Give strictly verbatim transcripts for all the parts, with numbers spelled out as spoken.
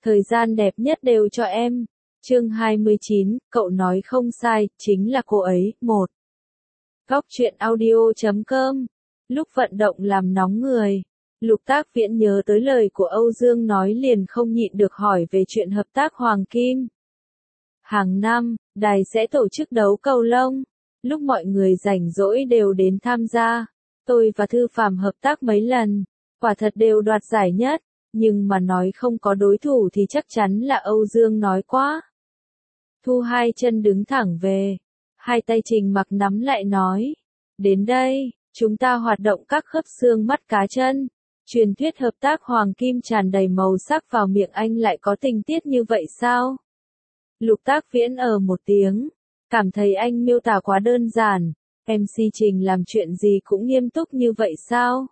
Thời gian đẹp nhất đều cho em. Chương hai mươi chín, cậu nói không sai, chính là cô ấy. một. Góc truyện audio chấm com. Lúc vận động làm nóng người, Lục Tác Viễn nhớ tới lời của Âu Dương nói liền không nhịn được hỏi về chuyện hợp tác Hoàng Kim. Hàng năm, đài sẽ tổ chức đấu cầu lông. Lúc mọi người rảnh rỗi đều đến tham gia. Tôi và Thư Phàm hợp tác mấy lần, quả thật đều đoạt giải nhất, nhưng mà nói không có đối thủ thì chắc chắn là Âu Dương nói quá. Thu hai chân đứng thẳng về, hai tay Trình Mặc nắm lại nói, đến đây, chúng ta hoạt động các khớp xương mắt cá chân. Truyền thuyết hợp tác Hoàng Kim tràn đầy màu sắc vào miệng anh lại có tình tiết như vậy sao? Lục Tác Viễn ở một tiếng, cảm thấy anh miêu tả quá đơn giản, em xê Trình làm chuyện gì cũng nghiêm túc như vậy sao?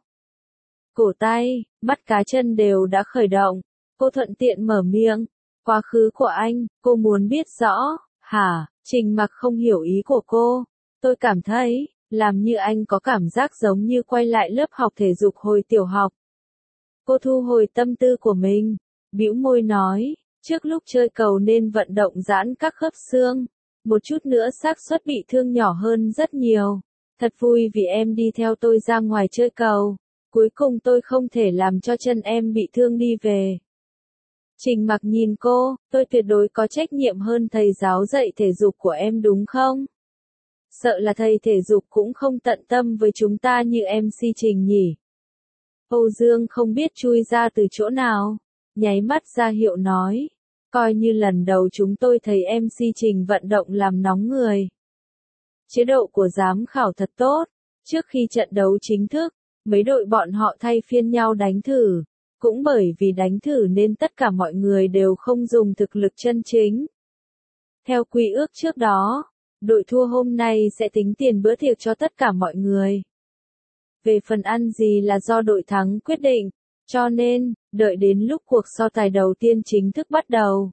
Cổ tay, mắt cá chân đều đã khởi động, cô thuận tiện mở miệng, quá khứ của anh, cô muốn biết rõ, hả? Trình Mặc không hiểu ý của cô, tôi cảm thấy, làm như anh có cảm giác giống như quay lại lớp học thể dục hồi tiểu học. Cô thu hồi tâm tư của mình, bĩu môi nói, trước lúc chơi cầu nên vận động giãn các khớp xương, một chút nữa xác suất bị thương nhỏ hơn rất nhiều. Thật vui vì em đi theo tôi ra ngoài chơi cầu, cuối cùng tôi không thể làm cho chân em bị thương đi về. Trình Mặc nhìn cô, tôi tuyệt đối có trách nhiệm hơn thầy giáo dạy thể dục của em đúng không? Sợ là thầy thể dục cũng không tận tâm với chúng ta như em xê Trình nhỉ. Âu Dương không biết chui ra từ chỗ nào, nháy mắt ra hiệu nói, coi như lần đầu chúng tôi thấy em xê Trình vận động làm nóng người. Chế độ của giám khảo thật tốt, trước khi trận đấu chính thức, mấy đội bọn họ thay phiên nhau đánh thử, cũng bởi vì đánh thử nên tất cả mọi người đều không dùng thực lực chân chính. Theo quy ước trước đó, đội thua hôm nay sẽ tính tiền bữa tiệc cho tất cả mọi người. Về phần ăn gì là do đội thắng quyết định, cho nên, đợi đến lúc cuộc so tài đầu tiên chính thức bắt đầu.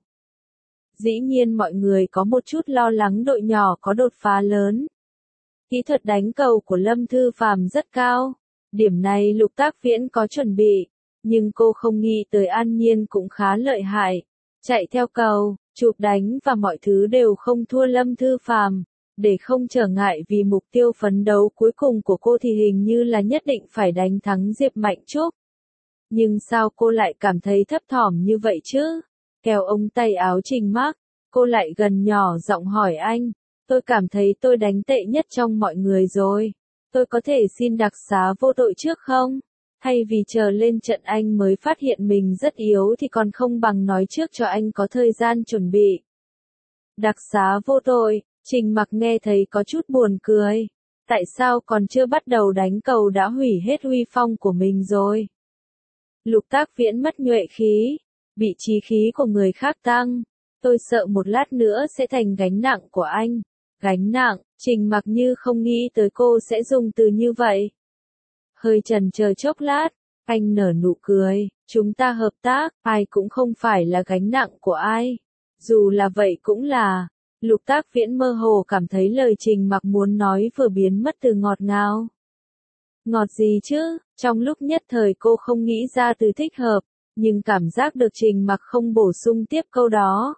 Dĩ nhiên mọi người có một chút lo lắng đội nhỏ có đột phá lớn. Kỹ thuật đánh cầu của Lâm Thư Phàm rất cao, điểm này Lục Tác Viễn có chuẩn bị, nhưng cô không nghĩ tới An Nhiên cũng khá lợi hại, chạy theo cầu, chụp đánh và mọi thứ đều không thua Lâm Thư Phàm. Để không trở ngại vì mục tiêu phấn đấu cuối cùng của cô thì hình như là nhất định phải đánh thắng Diệp Mạnh Trúc. Nhưng sao cô lại cảm thấy thấp thỏm như vậy chứ? Kéo ống tay áo Trình Mặc, cô lại gần nhỏ giọng hỏi anh, tôi cảm thấy tôi đánh tệ nhất trong mọi người rồi. Tôi có thể xin đặc xá vô tội trước không? Thay vì chờ lên trận anh mới phát hiện mình rất yếu thì còn không bằng nói trước cho anh có thời gian chuẩn bị. Đặc xá vô tội. Trình Mặc nghe thấy có chút buồn cười. Tại sao còn chưa bắt đầu đánh cầu đã hủy hết uy phong của mình rồi? Lục Tác Viễn mất nhuệ khí, bị chí khí của người khác tăng. Tôi sợ một lát nữa sẽ thành gánh nặng của anh. Gánh nặng, Trình Mặc như không nghĩ tới cô sẽ dùng từ như vậy. Hơi chần chờ chốc lát, anh nở nụ cười, chúng ta hợp tác, ai cũng không phải là gánh nặng của ai. Dù là vậy cũng là. Lục Tác Viễn mơ hồ cảm thấy lời Trình Mặc muốn nói vừa biến mất từ ngọt ngào. Ngọt gì chứ, trong lúc nhất thời cô không nghĩ ra từ thích hợp, nhưng cảm giác được Trình Mặc không bổ sung tiếp câu đó.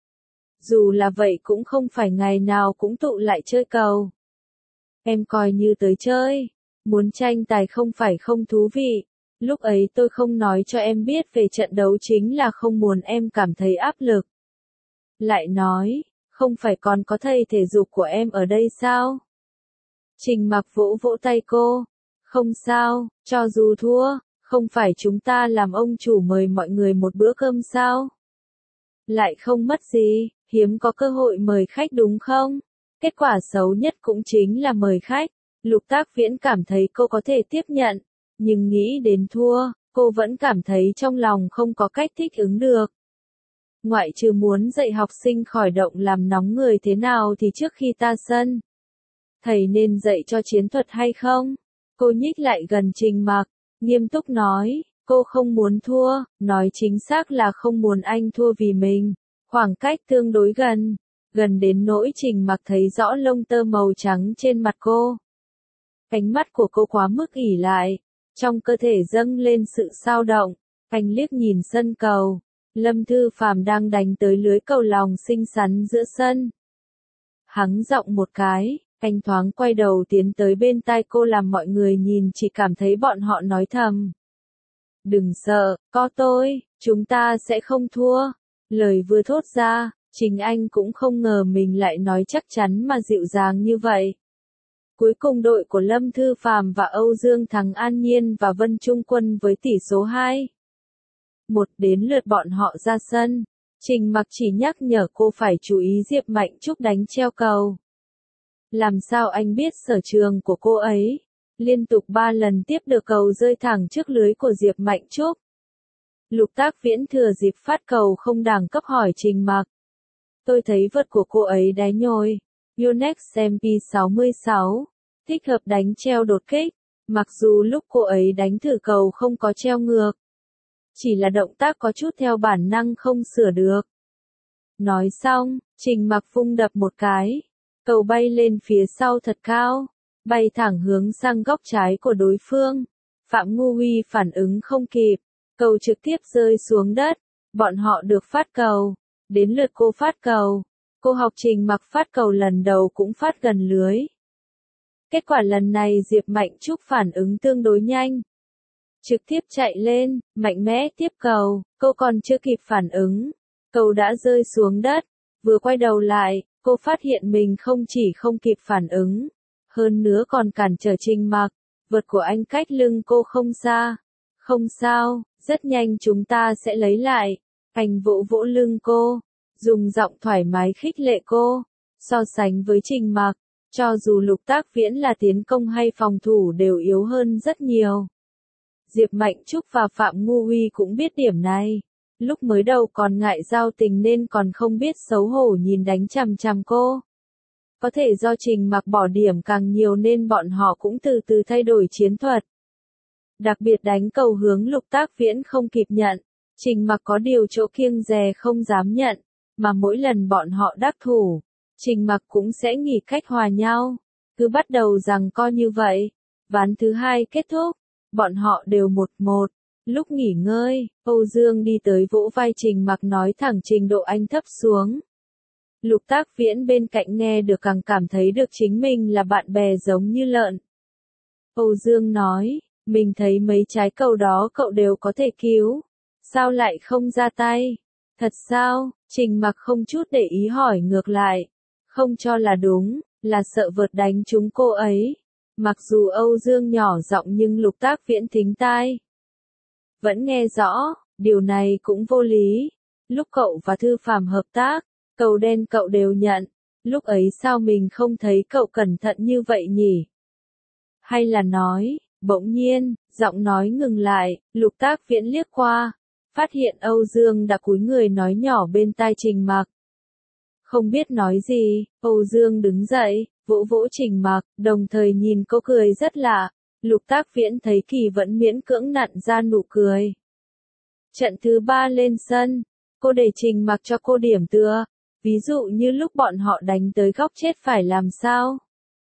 Dù là vậy cũng không phải ngày nào cũng tụ lại chơi cầu. Em coi như tới chơi, muốn tranh tài không phải không thú vị, lúc ấy tôi không nói cho em biết về trận đấu chính là không muốn em cảm thấy áp lực. Lại nói, không phải còn có thầy thể dục của em ở đây sao? Trình Mặc vỗ vỗ tay cô. Không sao, cho dù thua, không phải chúng ta làm ông chủ mời mọi người một bữa cơm sao? Lại không mất gì, hiếm có cơ hội mời khách đúng không? Kết quả xấu nhất cũng chính là mời khách. Lục Tác Viễn cảm thấy cô có thể tiếp nhận, nhưng nghĩ đến thua, cô vẫn cảm thấy trong lòng không có cách thích ứng được. Ngoại trừ muốn dạy học sinh khỏi động làm nóng người thế nào thì trước khi ta sân, thầy nên dạy cho chiến thuật hay không? Cô nhích lại gần Trình Mặc, nghiêm túc nói, cô không muốn thua, nói chính xác là không muốn anh thua vì mình. Khoảng cách tương đối gần, gần đến nỗi Trình Mặc thấy rõ lông tơ màu trắng trên mặt cô. Ánh mắt của cô quá mức ỉ lại, trong cơ thể dâng lên sự xao động, anh liếc nhìn sân cầu. Lâm Thư Phàm đang đánh tới lưới cầu lòng xinh xắn giữa sân. Hắng giọng một cái, anh thoáng quay đầu tiến tới bên tai cô làm mọi người nhìn chỉ cảm thấy bọn họ nói thầm. Đừng sợ, có tôi, chúng ta sẽ không thua. Lời vừa thốt ra, chính anh cũng không ngờ mình lại nói chắc chắn mà dịu dàng như vậy. Cuối cùng đội của Lâm Thư Phàm và Âu Dương thắng An Nhiên và Vân Trung Quân với tỷ số hai. Một đến lượt bọn họ ra sân. Trình Mặc chỉ nhắc nhở cô phải chú ý Diệp Mạnh Trúc đánh treo cầu. Làm sao anh biết sở trường của cô ấy? Liên tục ba lần tiếp được cầu rơi thẳng trước lưới của Diệp Mạnh Trúc. Lục Tác Viễn thừa dịp phát cầu không đẳng cấp hỏi Trình Mặc. Tôi thấy vợt của cô ấy đáy nhồi. Yonex em pê sáu mươi sáu. Thích hợp đánh treo đột kích. Mặc dù lúc cô ấy đánh thử cầu không có treo ngược. Chỉ là động tác có chút theo bản năng không sửa được. Nói xong, Trình Mặc vung đập một cái. Cầu bay lên phía sau thật cao. Bay thẳng hướng sang góc trái của đối phương. Phạm Ngu Huy phản ứng không kịp. Cầu trực tiếp rơi xuống đất. Bọn họ được phát cầu. Đến lượt cô phát cầu. Cô học Trình Mặc phát cầu lần đầu cũng phát gần lưới. Kết quả lần này Diệp Mạnh Trúc phản ứng tương đối nhanh. Trực tiếp chạy lên, mạnh mẽ tiếp cầu. Cô còn chưa kịp phản ứng. Cầu đã rơi xuống đất. Vừa quay đầu lại, cô phát hiện mình không chỉ không kịp phản ứng. Hơn nữa còn cản trở Trình Mặc. Vợt của anh cách lưng cô không xa. Không sao, rất nhanh chúng ta sẽ lấy lại. Anh vỗ vỗ lưng cô. Dùng giọng thoải mái khích lệ cô. So sánh với Trình Mặc, cho dù Lục Tác Viễn là tiến công hay phòng thủ đều yếu hơn rất nhiều. Diệp Mạnh Trúc và Phạm Ngu Huy cũng biết điểm này. Lúc mới đầu còn ngại giao tình nên còn không biết xấu hổ nhìn đánh chằm chằm cô. Có thể do Trình Mặc bỏ điểm càng nhiều nên bọn họ cũng từ từ thay đổi chiến thuật. Đặc biệt đánh cầu hướng Lục Tác Viễn không kịp nhận. Trình Mặc có điều chỗ kiêng dè không dám nhận. Mà mỗi lần bọn họ đắc thủ, Trình Mặc cũng sẽ nghĩ cách hòa nhau. Cứ bắt đầu rằng co như vậy. Ván thứ hai kết thúc. Bọn họ đều một một. Lúc nghỉ ngơi, Âu Dương đi tới vỗ vai Trình Mặc nói thẳng trình độ anh thấp xuống. Lục Tác Viễn bên cạnh nghe được càng cảm thấy được chính mình là bạn bè giống như lợn. Âu Dương nói, mình thấy mấy trái cầu đó cậu đều có thể cứu. Sao lại không ra tay? Thật sao? Trình Mặc không chút để ý hỏi ngược lại. Không cho là đúng, là sợ vợt đánh trúng cô ấy. Mặc dù Âu Dương nhỏ giọng nhưng Lục Tác Viễn thính tai. Vẫn nghe rõ, điều này cũng vô lý. Lúc cậu và Thư Phàm hợp tác, cầu đen cậu đều nhận. Lúc ấy sao mình không thấy cậu cẩn thận như vậy nhỉ? Hay là nói, bỗng nhiên, giọng nói ngừng lại, Lục Tác Viễn liếc qua. Phát hiện Âu Dương đã cúi người nói nhỏ bên tai Trình Mặc. Không biết nói gì, Âu Dương đứng dậy, vỗ vỗ Trình Mặc, đồng thời nhìn cô cười rất lạ. Lục Tác Viễn thấy kỳ vẫn miễn cưỡng nặn ra nụ cười. Trận thứ ba lên sân, cô để Trình Mặc cho cô điểm tựa. Ví dụ như lúc bọn họ đánh tới góc chết phải làm sao?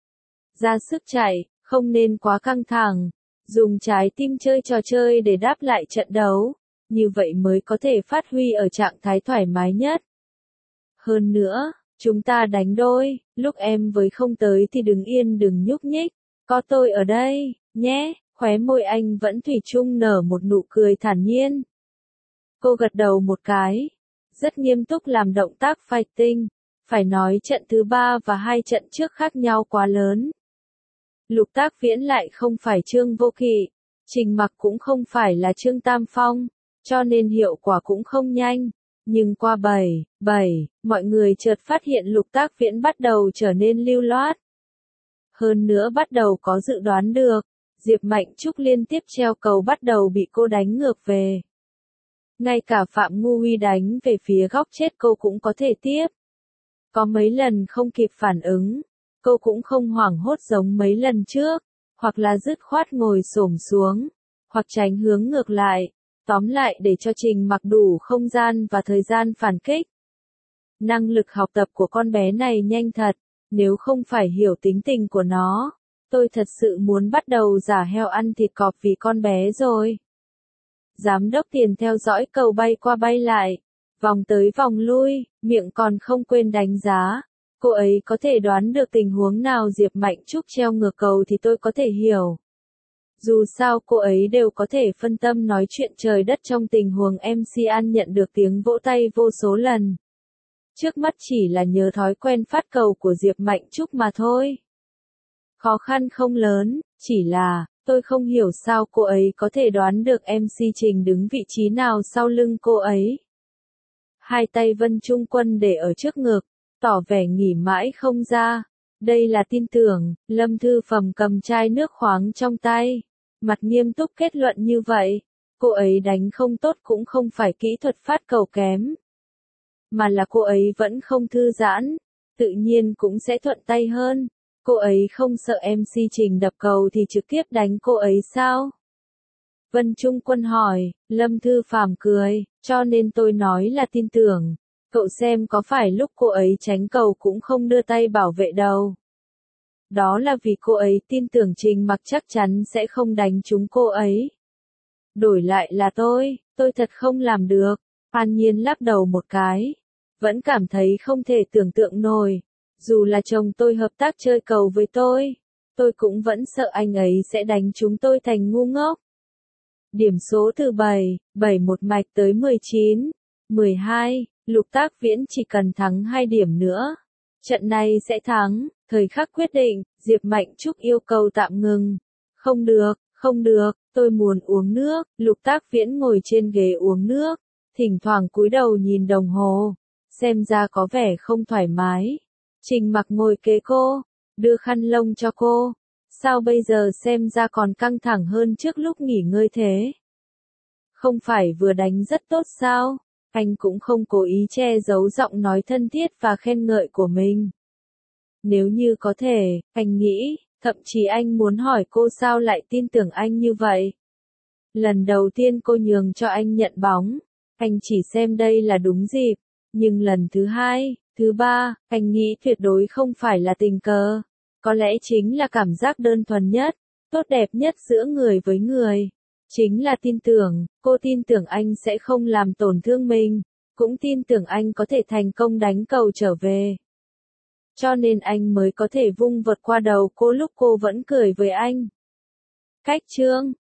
Ra sức chạy, không nên quá căng thẳng. Dùng trái tim chơi trò chơi để đáp lại trận đấu. Như vậy mới có thể phát huy ở trạng thái thoải mái nhất. Hơn nữa, chúng ta đánh đôi, lúc em với không tới thì đừng yên đừng nhúc nhích. Có tôi ở đây, nhé, khóe môi anh vẫn thủy chung nở một nụ cười thản nhiên. Cô gật đầu một cái, rất nghiêm túc làm động tác fighting. Phải nói trận thứ ba và hai trận trước khác nhau quá lớn. Lục Tác Viễn lại không phải Trương Vô Kỵ, Trình Mặc cũng không phải là Trương Tam Phong. Cho nên hiệu quả cũng không nhanh. Nhưng qua bảy, bảy, mọi người chợt phát hiện Lục Tác Viễn bắt đầu trở nên lưu loát. Hơn nữa bắt đầu có dự đoán được, Diệp Mạnh Trúc liên tiếp treo cầu bắt đầu bị cô đánh ngược về. Ngay cả Phạm Ngu Huy đánh về phía góc chết cô cũng có thể tiếp. Có mấy lần không kịp phản ứng, cô cũng không hoảng hốt giống mấy lần trước, hoặc là dứt khoát ngồi xổm xuống, hoặc tránh hướng ngược lại. Tóm lại để cho Trình Mặc đủ không gian và thời gian phản kích. Năng lực học tập của con bé này nhanh thật, nếu không phải hiểu tính tình của nó, tôi thật sự muốn bắt đầu giả heo ăn thịt cọp vì con bé rồi. Giám đốc Tiền theo dõi cầu bay qua bay lại, vòng tới vòng lui, miệng còn không quên đánh giá. Cô ấy có thể đoán được tình huống nào Diệp Mạnh Trúc treo ngược cầu thì tôi có thể hiểu. Dù sao cô ấy đều có thể phân tâm nói chuyện trời đất trong tình huống em xê An nhận được tiếng vỗ tay vô số lần. Trước mắt chỉ là nhớ thói quen phát cầu của Diệp Mạnh Trúc mà thôi. Khó khăn không lớn, chỉ là, tôi không hiểu sao cô ấy có thể đoán được em xê Trình đứng vị trí nào sau lưng cô ấy. Hai tay Vân Trung Quân để ở trước ngực, tỏ vẻ nghỉ mãi không ra. Đây là tin tưởng, Lâm Thư Phẩm cầm chai nước khoáng trong tay. Mặt nghiêm túc kết luận như vậy. Cô ấy đánh không tốt cũng không phải kỹ thuật phát cầu kém. Mà là cô ấy vẫn không thư giãn. Tự nhiên cũng sẽ thuận tay hơn. Cô ấy không sợ em xê Trình đập cầu thì trực tiếp đánh cô ấy sao? Vân Trung Quân hỏi, Lâm Thư Phàm cười, cho nên tôi nói là tin tưởng. Cậu xem có phải lúc cô ấy tránh cầu cũng không đưa tay bảo vệ đâu. Đó là vì cô ấy tin tưởng Trình Mặc chắc chắn sẽ không đánh trúng cô ấy. Đổi lại là tôi, tôi thật không làm được. An Nhiên lắc đầu một cái. Vẫn cảm thấy không thể tưởng tượng nổi. Dù là chồng tôi hợp tác chơi cầu với tôi, tôi cũng vẫn sợ anh ấy sẽ đánh chúng tôi thành ngu ngốc. Điểm số từ bảy, bảy một mạch tới mười chín, mười hai, Lục Tác Viễn chỉ cần thắng hai điểm nữa. Trận này sẽ thắng, thời khắc quyết định, Diệp Mạnh Trúc yêu cầu tạm ngừng. Không được, không được, tôi muốn uống nước. Lục Tác Viễn ngồi trên ghế uống nước, thỉnh thoảng cúi đầu nhìn đồng hồ, xem ra có vẻ không thoải mái. Trình Mặc ngồi kế cô, đưa khăn lông cho cô. Sao bây giờ xem ra còn căng thẳng hơn trước lúc nghỉ ngơi thế? Không phải vừa đánh rất tốt sao? Anh cũng không cố ý che giấu giọng nói thân thiết và khen ngợi của mình. Nếu như có thể, anh nghĩ, thậm chí anh muốn hỏi cô sao lại tin tưởng anh như vậy. Lần đầu tiên cô nhường cho anh nhận bóng, anh chỉ xem đây là đúng dịp. Nhưng lần thứ hai, thứ ba, anh nghĩ tuyệt đối không phải là tình cờ. Có lẽ chính là cảm giác đơn thuần nhất, tốt đẹp nhất giữa người với người. Chính là tin tưởng, cô tin tưởng anh sẽ không làm tổn thương mình, cũng tin tưởng anh có thể thành công đánh cầu trở về. Cho nên anh mới có thể vung vật qua đầu cô lúc cô vẫn cười với anh. Cách chương